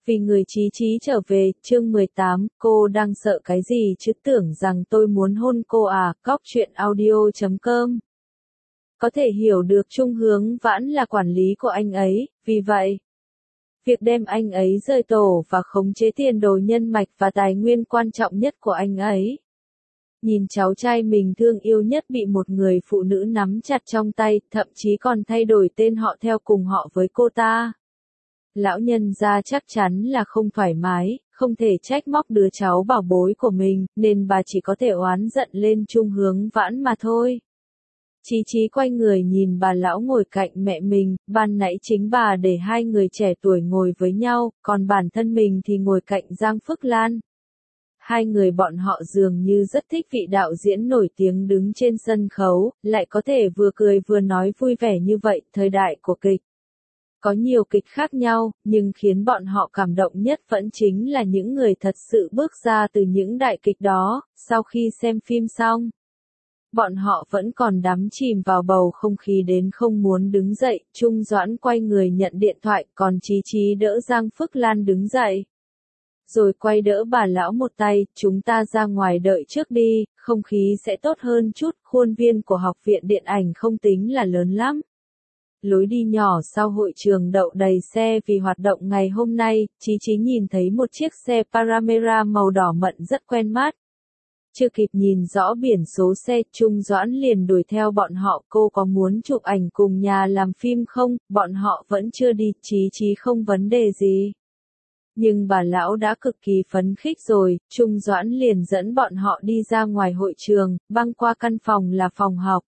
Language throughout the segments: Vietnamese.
Vì người Chí Chí trở về, chương 18, cô đang sợ cái gì chứ, tưởng rằng tôi muốn hôn cô à, Cóc truyện audio.com. Có thể hiểu được Trung Hướng Vãn là quản lý của anh ấy, vì vậy, việc đem anh ấy rời tổ và khống chế tiền đồ nhân mạch và tài nguyên quan trọng nhất của anh ấy. Nhìn cháu trai mình thương yêu nhất bị một người phụ nữ nắm chặt trong tay, thậm chí còn thay đổi tên họ theo cùng họ với cô ta. Lão nhân gia chắc chắn là không thoải mái, không thể trách móc đứa cháu bảo bối của mình, nên bà chỉ có thể oán giận lên Trung Hướng Vãn mà thôi. Chí Chí quay người nhìn bà lão ngồi cạnh mẹ mình, ban nãy chính bà để hai người trẻ tuổi ngồi với nhau, còn bản thân mình thì ngồi cạnh Giang Phước Lan. Hai người bọn họ dường như rất thích vị đạo diễn nổi tiếng đứng trên sân khấu, lại có thể vừa cười vừa nói vui vẻ như vậy, thời đại của kịch. Có nhiều kịch khác nhau, nhưng khiến bọn họ cảm động nhất vẫn chính là những người thật sự bước ra từ những đại kịch đó, sau khi xem phim xong. Bọn họ vẫn còn đắm chìm vào bầu không khí đến không muốn đứng dậy, Trung Doãn quay người nhận điện thoại, còn Chí Chí đỡ Giang Phước Lan đứng dậy. Rồi quay đỡ bà lão một tay, chúng ta ra ngoài đợi trước đi, không khí sẽ tốt hơn chút, khuôn viên của học viện điện ảnh không tính là lớn lắm. Lối đi nhỏ sau hội trường đậu đầy xe vì hoạt động ngày hôm nay, Chí Chí nhìn thấy một chiếc xe Panamera màu đỏ mận rất quen mắt. Chưa kịp nhìn rõ biển số xe, Trung Doãn liền đuổi theo bọn họ, cô có muốn chụp ảnh cùng nhà làm phim không, bọn họ vẫn chưa đi, Chí Chí không vấn đề gì. Nhưng bà lão đã cực kỳ phấn khích rồi, Trung Doãn liền dẫn bọn họ đi ra ngoài hội trường, băng qua căn phòng là phòng học.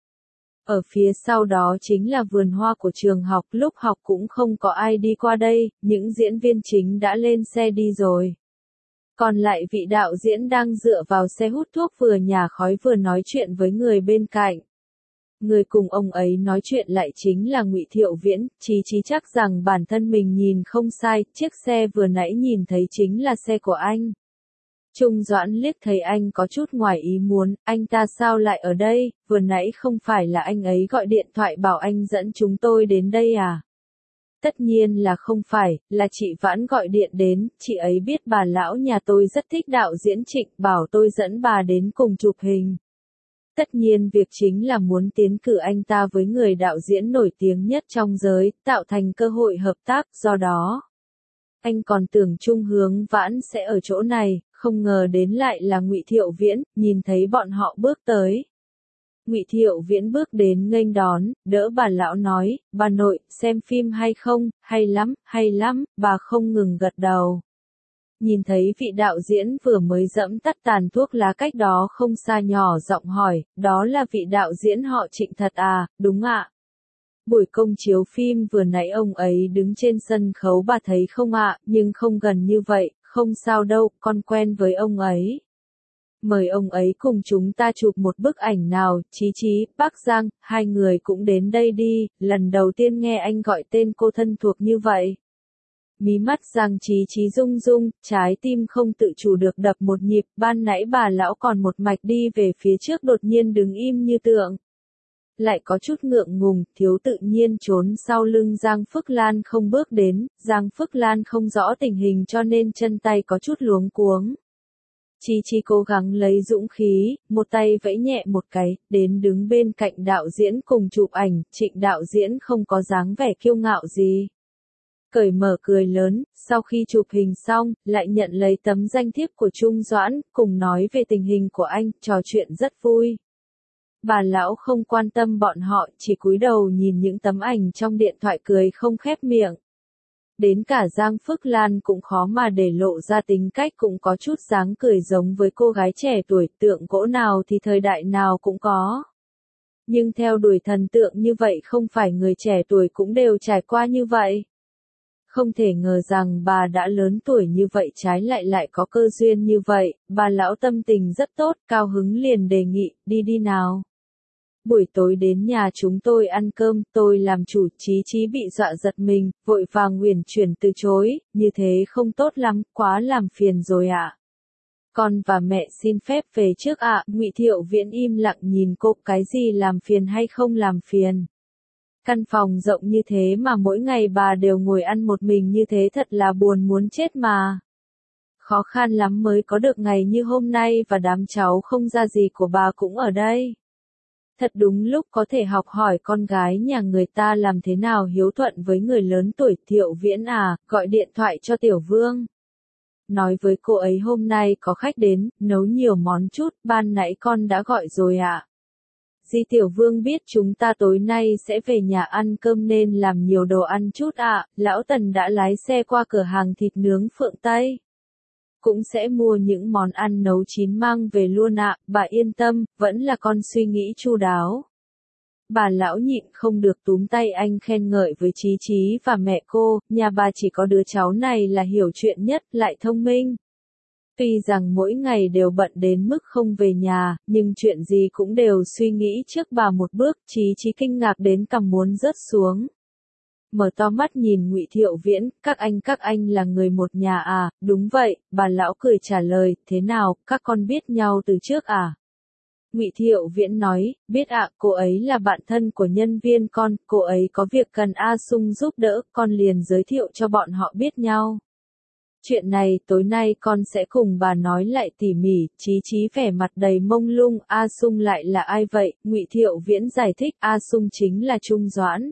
Ở phía sau đó chính là vườn hoa của trường học, lúc học cũng không có ai đi qua đây, những diễn viên chính đã lên xe đi rồi. Còn lại vị đạo diễn đang dựa vào xe hút thuốc vừa nhả khói vừa nói chuyện với người bên cạnh. Người cùng ông ấy nói chuyện lại chính là Ngụy Thiệu Viễn, Chí Chí chắc rằng bản thân mình nhìn không sai, chiếc xe vừa nãy nhìn thấy chính là xe của anh. Trung Doãn liếc thấy anh có chút ngoài ý muốn, anh ta sao lại ở đây, vừa nãy không phải là anh ấy gọi điện thoại bảo anh dẫn chúng tôi đến đây à? Tất nhiên là không phải, là chị Vãn gọi điện đến, chị ấy biết bà lão nhà tôi rất thích đạo diễn Trịnh, bảo tôi dẫn bà đến cùng chụp hình. Tất nhiên việc chính là muốn tiến cử anh ta với người đạo diễn nổi tiếng nhất trong giới, tạo thành cơ hội hợp tác, do đó. Anh còn tưởng Trung Hướng Vãn sẽ ở chỗ này, không ngờ đến lại là Ngụy Thiệu Viễn, nhìn thấy bọn họ bước tới. Ngụy Thiệu Viễn bước đến nghênh đón, đỡ bà lão nói, bà nội, xem phim hay không, hay lắm, bà không ngừng gật đầu. Nhìn thấy vị đạo diễn vừa mới dẫm tắt tàn thuốc lá cách đó không xa nhỏ giọng hỏi, đó là vị đạo diễn họ Trịnh thật à, đúng ạ. Buổi công chiếu phim vừa nãy ông ấy đứng trên sân khấu bà thấy không ạ, nhưng không gần như vậy, không sao đâu, con quen với ông ấy. Mời ông ấy cùng chúng ta chụp một bức ảnh nào, Chí Chí, bác Giang, hai người cũng đến đây đi, lần đầu tiên nghe anh gọi tên cô thân thuộc như vậy. Mí mắt Giang Chí Chí rung rung, trái tim không tự chủ được đập một nhịp, ban nãy bà lão còn một mạch đi về phía trước đột nhiên đứng im như tượng. Lại có chút ngượng ngùng, thiếu tự nhiên trốn sau lưng Giang Phước Lan không bước đến, Giang Phước Lan không rõ tình hình cho nên chân tay có chút luống cuống. Chí Chí cố gắng lấy dũng khí, một tay vẫy nhẹ một cái, đến đứng bên cạnh đạo diễn cùng chụp ảnh, Trịnh đạo diễn không có dáng vẻ kiêu ngạo gì. Cởi mở cười lớn, sau khi chụp hình xong, lại nhận lấy tấm danh thiếp của Trung Doãn, cùng nói về tình hình của anh, trò chuyện rất vui. Bà lão không quan tâm bọn họ, chỉ cúi đầu nhìn những tấm ảnh trong điện thoại cười không khép miệng. Đến cả Giang Phước Lan cũng khó mà để lộ ra tính cách cũng có chút dáng cười giống với cô gái trẻ tuổi, tượng gỗ nào thì thời đại nào cũng có. Nhưng theo đuổi thần tượng như vậy không phải người trẻ tuổi cũng đều trải qua như vậy. Không thể ngờ rằng bà đã lớn tuổi như vậy trái lại có cơ duyên như vậy, bà lão tâm tình rất tốt, cao hứng liền đề nghị, đi nào. Buổi tối đến nhà chúng tôi ăn cơm, tôi làm chủ, Chí Chí bị dọa giật mình, vội vàng uyển chuyển từ chối, như thế không tốt lắm, quá làm phiền rồi ạ. Con và mẹ xin phép về trước ạ, Ngụy Thiệu Viễn im lặng nhìn cô, cái gì làm phiền hay không làm phiền. Căn phòng rộng như thế mà mỗi ngày bà đều ngồi ăn một mình như thế thật là buồn muốn chết mà. Khó khăn lắm mới có được ngày như hôm nay và đám cháu không ra gì của bà cũng ở đây. Thật đúng lúc có thể học hỏi con gái nhà người ta làm thế nào hiếu thuận với người lớn tuổi. Thiệu Viễn à, gọi điện thoại cho Tiểu Vương. Nói với cô ấy hôm nay có khách đến, nấu nhiều món chút, ban nãy con đã gọi rồi ạ. Di Tiểu Vương biết chúng ta tối nay sẽ về nhà ăn cơm nên làm nhiều đồ ăn chút ạ. Lão Tần đã lái xe qua cửa hàng thịt nướng Phượng Tây. Cũng sẽ mua những món ăn nấu chín mang về luôn ạ, bà yên tâm, vẫn là con suy nghĩ chu đáo. Bà lão nhịn không được túm tay anh khen ngợi với Chí Chí và mẹ cô, nhà bà chỉ có đứa cháu này là hiểu chuyện nhất, lại thông minh. Tuy rằng mỗi ngày đều bận đến mức không về nhà, nhưng chuyện gì cũng đều suy nghĩ trước bà một bước. Chí Chí kinh ngạc đến cằm muốn rớt xuống. Mở to mắt nhìn Ngụy Thiệu Viễn, các anh là người một nhà à? Đúng vậy, bà lão cười trả lời, thế nào, các con biết nhau từ trước à? Ngụy Thiệu Viễn nói, biết ạ, cô ấy là bạn thân của nhân viên con, cô ấy có việc cần A Sung giúp đỡ, con liền giới thiệu cho bọn họ biết nhau. Chuyện này tối nay con sẽ cùng bà nói lại tỉ mỉ. Chí Chí vẻ mặt đầy mông lung, A Sung lại là ai vậy? Ngụy Thiệu Viễn giải thích, A Sung chính là Trung Doãn.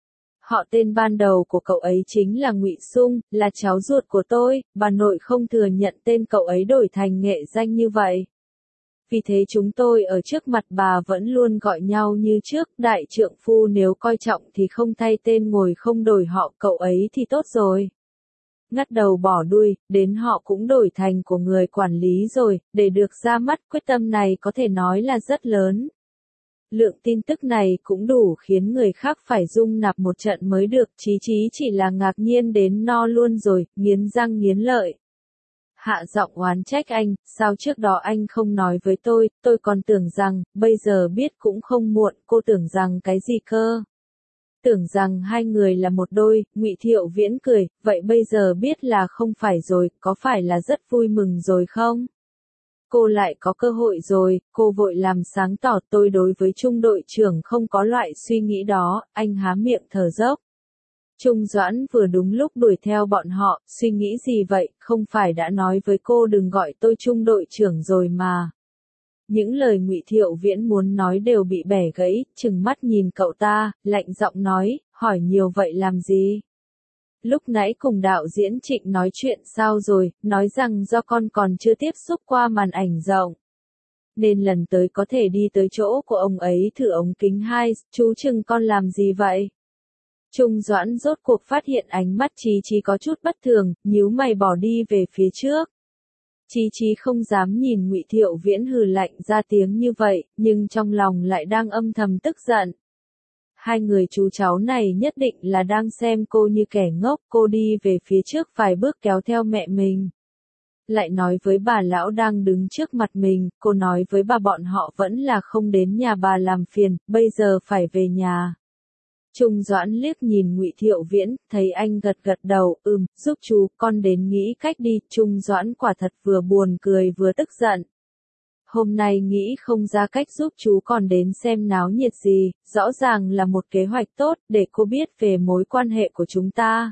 Họ tên ban đầu của cậu ấy chính là Ngụy Sung, là cháu ruột của tôi, bà nội không thừa nhận tên cậu ấy đổi thành nghệ danh như vậy. Vì thế chúng tôi ở trước mặt bà vẫn luôn gọi nhau như trước, đại trượng phu nếu coi trọng thì không thay tên ngồi không đổi họ, cậu ấy thì tốt rồi. Ngắt đầu bỏ đuôi, đến họ cũng đổi thành của người quản lý rồi, để được ra mắt quyết tâm này có thể nói là rất lớn. Lượng tin tức này cũng đủ khiến người khác phải rung nạp một trận mới được. Chí Chí chỉ là ngạc nhiên đến no luôn rồi, nghiến răng nghiến lợi. Hạ giọng oán trách anh, sao trước đó anh không nói với tôi còn tưởng rằng, bây giờ biết cũng không muộn, cô tưởng rằng cái gì cơ? Tưởng rằng hai người là một đôi. Ngụy Thiệu Viễn cười, vậy bây giờ biết là không phải rồi, có phải là rất vui mừng rồi không? Cô lại có cơ hội rồi, cô vội làm sáng tỏ, tôi đối với Trung đội trưởng không có loại suy nghĩ đó. Anh há miệng thở dốc. Trung Doãn vừa đúng lúc đuổi theo bọn họ, suy nghĩ gì vậy, không phải đã nói với cô đừng gọi tôi Trung đội trưởng rồi mà. Những lời Ngụy Thiệu Viễn muốn nói đều bị bẻ gãy, trừng mắt nhìn cậu ta, lạnh giọng nói, hỏi nhiều vậy làm gì? Lúc nãy cùng đạo diễn Trịnh nói chuyện sao rồi, nói rằng do con còn chưa tiếp xúc qua màn ảnh rộng. Nên lần tới có thể đi tới chỗ của ông ấy thử ống kính 2, chú chừng con làm gì vậy? Trung Doãn rốt cuộc phát hiện ánh mắt Chí Chí có chút bất thường, nhíu mày bỏ đi về phía trước. Chí Chí không dám nhìn Ngụy Thiệu Viễn hừ lạnh ra tiếng như vậy, nhưng trong lòng lại đang âm thầm tức giận. Hai người chú cháu này nhất định là đang xem cô như kẻ ngốc, cô đi về phía trước vài bước kéo theo mẹ mình. Lại nói với bà lão đang đứng trước mặt mình, cô nói với bà bọn họ vẫn là không đến nhà bà làm phiền, bây giờ phải về nhà. Trung Doãn liếc nhìn Ngụy Thiệu Viễn, thấy anh gật gật đầu, giúp chú, con đến nghĩ cách đi. Trung Doãn quả thật vừa buồn cười vừa tức giận. Hôm nay nghĩ không ra cách giúp chú còn đến xem náo nhiệt gì, rõ ràng là một kế hoạch tốt, để cô biết về mối quan hệ của chúng ta.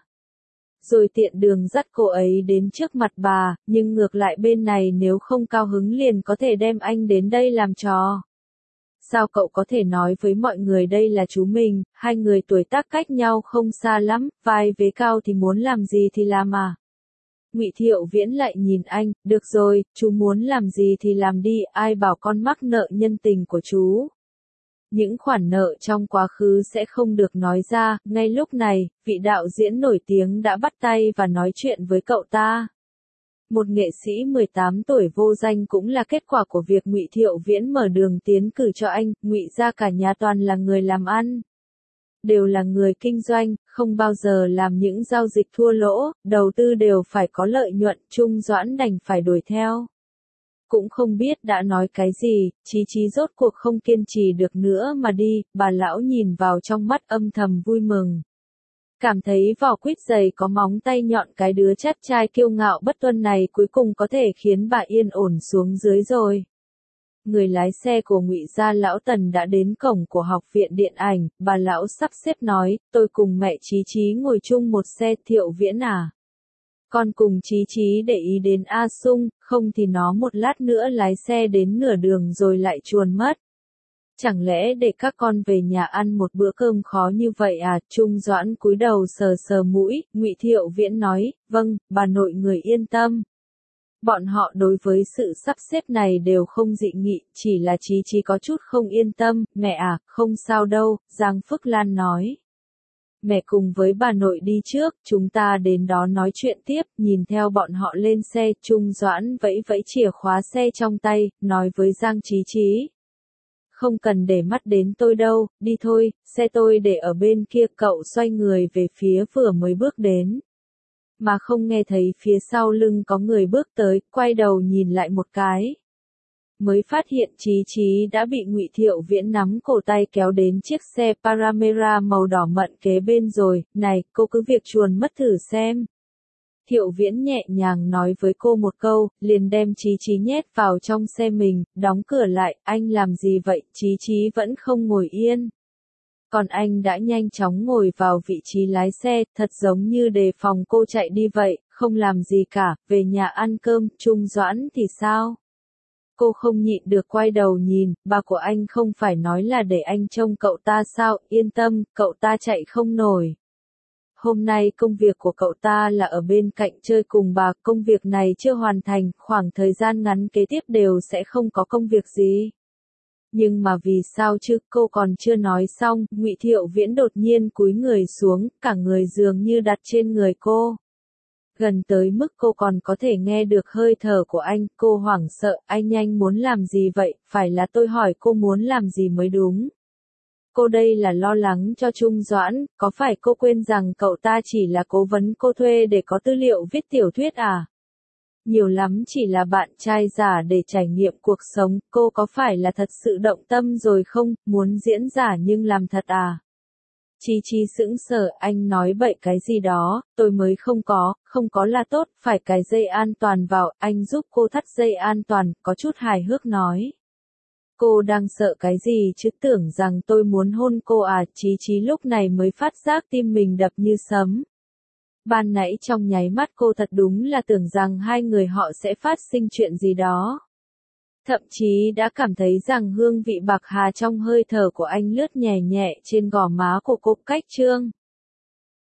Rồi tiện đường dắt cô ấy đến trước mặt bà, nhưng ngược lại bên này nếu không cao hứng liền có thể đem anh đến đây làm trò. Sao cậu có thể nói với mọi người đây là chú mình, hai người tuổi tác cách nhau không xa lắm, vai vế cao thì muốn làm gì thì làm à? Ngụy Thiệu Viễn lại nhìn anh, được rồi, chú muốn làm gì thì làm đi, ai bảo con mắc nợ nhân tình của chú. Những khoản nợ trong quá khứ sẽ không được nói ra. Ngay lúc này, vị đạo diễn nổi tiếng đã bắt tay và nói chuyện với cậu ta. Một nghệ sĩ 18 tuổi vô danh cũng là kết quả của việc Ngụy Thiệu Viễn mở đường tiến cử cho anh. Ngụy gia cả nhà toàn là người làm ăn, đều là người kinh doanh, không bao giờ làm những giao dịch thua lỗ, đầu tư đều phải có lợi nhuận. Trung Doãn đành phải đuổi theo. Cũng không biết đã nói cái gì, Chí Chí rốt cuộc không kiên trì được nữa mà đi. Bà lão nhìn vào trong mắt âm thầm vui mừng. Cảm thấy vỏ quýt dày có móng tay nhọn, cái đứa chắt trai kiêu ngạo bất tuân này cuối cùng có thể khiến bà yên ổn xuống dưới rồi. Người lái xe của Ngụy gia lão Tần đã đến cổng của học viện điện ảnh, bà lão sắp xếp nói, tôi cùng mẹ Chí Chí ngồi chung một xe. Thiệu Viễn à? Con cùng Chí Chí để ý đến A Sung, không thì nó một lát nữa lái xe đến nửa đường rồi lại chuồn mất. Chẳng lẽ để các con về nhà ăn một bữa cơm khó như vậy à? Trung Doãn cúi đầu sờ sờ mũi, Ngụy Thiệu Viễn nói, vâng, bà nội người yên tâm. Bọn họ đối với sự sắp xếp này đều không dị nghị, chỉ là Chí Chí có chút không yên tâm. Mẹ à, không sao đâu, Giang Phước Lan nói. Mẹ cùng với bà nội đi trước, chúng ta đến đó nói chuyện tiếp. Nhìn theo bọn họ lên xe, Trung Doãn vẫy vẫy chìa khóa xe trong tay, nói với Giang Chí Chí. Không cần để mắt đến tôi đâu, đi thôi, xe tôi để ở bên kia. Cậu xoay người về phía vừa mới bước đến. Mà không nghe thấy phía sau lưng có người bước tới, quay đầu nhìn lại một cái. Mới phát hiện Chí Chí đã bị Ngụy Thiệu Viễn nắm cổ tay kéo đến chiếc xe Panamera màu đỏ mận kế bên rồi. Này, cô cứ việc chuồn mất thử xem. Thiệu Viễn nhẹ nhàng nói với cô một câu, liền đem Chí Chí nhét vào trong xe mình, đóng cửa lại. Anh làm gì vậy? Chí Chí vẫn không ngồi yên. Còn anh đã nhanh chóng ngồi vào vị trí lái xe, thật giống như đề phòng cô chạy đi vậy, không làm gì cả. Về nhà ăn cơm. Trung Doãn thì sao? Cô không nhịn được quay đầu nhìn, bà của anh không phải nói là để anh trông cậu ta sao? Yên tâm, cậu ta chạy không nổi. Hôm nay công việc của cậu ta là ở bên cạnh chơi cùng bà, công việc này chưa hoàn thành, khoảng thời gian ngắn kế tiếp đều sẽ không có công việc gì. Nhưng mà vì sao chứ? Cô còn chưa nói xong, Ngụy Thiệu Viễn đột nhiên cúi người xuống, cả người dường như đặt trên người cô. Gần tới mức cô còn có thể nghe được hơi thở của anh. Cô hoảng sợ, anh muốn làm gì vậy? Phải là tôi hỏi cô muốn làm gì mới đúng. Cô đây là lo lắng cho Trung Doãn, có phải cô quên rằng cậu ta chỉ là cố vấn cô thuê để có tư liệu viết tiểu thuyết à? Nhiều lắm chỉ là bạn trai giả để trải nghiệm cuộc sống, cô có phải là thật sự động tâm rồi không? Muốn diễn giả nhưng làm thật à? Chí Chí sững sờ, anh nói bậy cái gì đó, tôi mới không có là tốt, phải cài dây an toàn vào. Anh giúp cô thắt dây an toàn, có chút hài hước nói. Cô đang sợ cái gì chứ, tưởng rằng tôi muốn hôn cô à? Chí Chí lúc này mới phát giác tim mình đập như sấm. Ban nãy trong nháy mắt cô thật đúng là tưởng rằng hai người họ sẽ phát sinh chuyện gì đó. Thậm chí đã cảm thấy rằng hương vị bạc hà trong hơi thở của anh lướt nhẹ nhẹ trên gò má của cô. Cách Trương